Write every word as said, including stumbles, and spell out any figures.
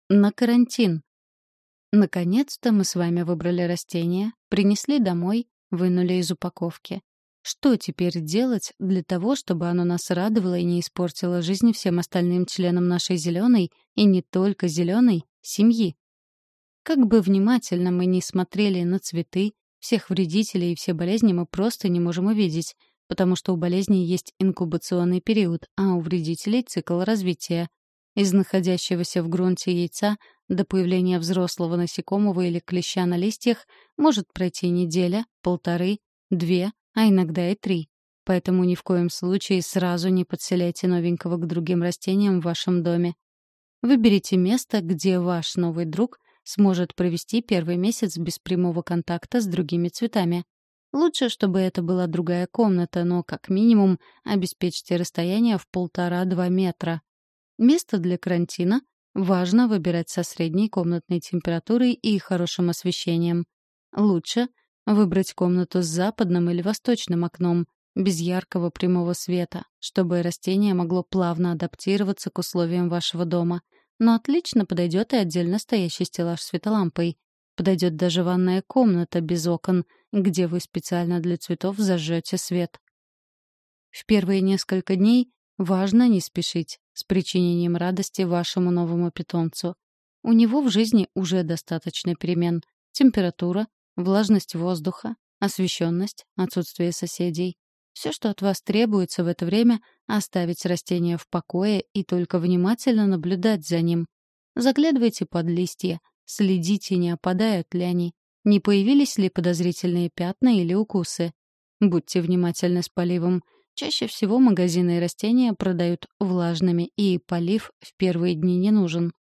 На карантин. Наконец-то мы с вами выбрали растение, принесли домой, вынули из упаковки. Что теперь делать для того, чтобы оно нас радовало и не испортило жизнь всем остальным членам нашей зеленой, и не только зеленой, семьи? Как бы внимательно мы ни смотрели на цветы, всех вредителей и все болезни мы просто не можем увидеть, потому что у болезней есть инкубационный период, а у вредителей — цикл развития. Из находящегося в грунте яйца до появления взрослого насекомого или клеща на листьях может пройти неделя, полторы, две, а иногда и три. Поэтому ни в коем случае сразу не подселяйте новенького к другим растениям в вашем доме. Выберите место, где ваш новый друг сможет провести первый месяц без прямого контакта с другими цветами. Лучше, чтобы это была другая комната, но как минимум обеспечьте расстояние в полтора-два метра. Место для карантина важно выбирать со средней комнатной температурой и хорошим освещением. Лучше выбрать комнату с западным или восточным окном, без яркого прямого света, чтобы растение могло плавно адаптироваться к условиям вашего дома. Но отлично подойдет и отдельно стоящий стеллаж с фитолампой. Подойдет даже ванная комната без окон, где вы специально для цветов зажжете свет. В первые несколько дней важно не спешить с причинением радости вашему новому питомцу. У него в жизни уже достаточно перемен. Температура, влажность воздуха, освещенность, отсутствие соседей. Все, что от вас требуется в это время — оставить растение в покое и только внимательно наблюдать за ним. Заглядывайте под листья, следите, не опадают ли они, не появились ли подозрительные пятна или укусы. Будьте внимательны с поливом. Чаще всего магазины и растения продают влажными, и полив в первые дни не нужен.